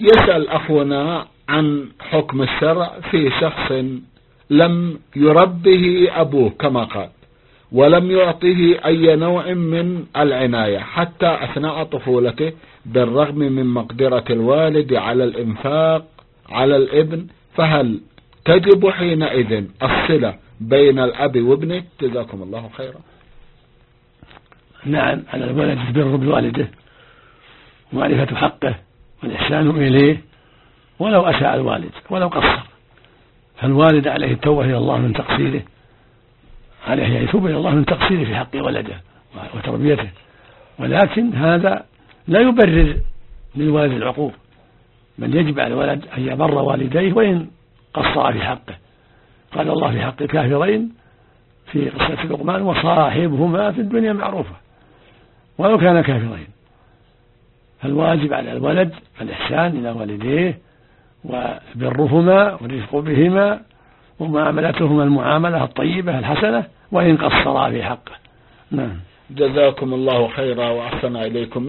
يسأل أخونا عن حكم الشرع في شخص لم يربه أبوه كما قال، ولم يعطيه أي نوع من العناية حتى أثناء طفولته، بالرغم من مقدرة الوالد على الإنفاق على الابن، فهل تجب حينئذ الصلة بين الأب وابنه؟ جزاكم الله خيرا. نعم، على الولد البر بوالده ومعرفة حقه والإحسان إليه ولو أساء الوالد ولو قصر، فالوالد عليه التوبة إلى الله من تقصيره، عليه أن يتوب إلى الله من تقصيره في حق ولده وتربيته، ولكن هذا لا يبرر للوالد العقوق، بل يجب على الولد أن يبر والديه وإن قصر في حقه. قال الله في حق الكافرين في قصة لقمان: وصاحبهما في الدنيا معروفة، ولو كان كافرين. فالواجب على الولد الإحسان إلى والديه وبرهما والرفق بهما ومعاملتهما المعاملة الطيبة الحسنة وإن قصرا في حقه. نعم. جزاكم الله خيرا وأحسن إليكم.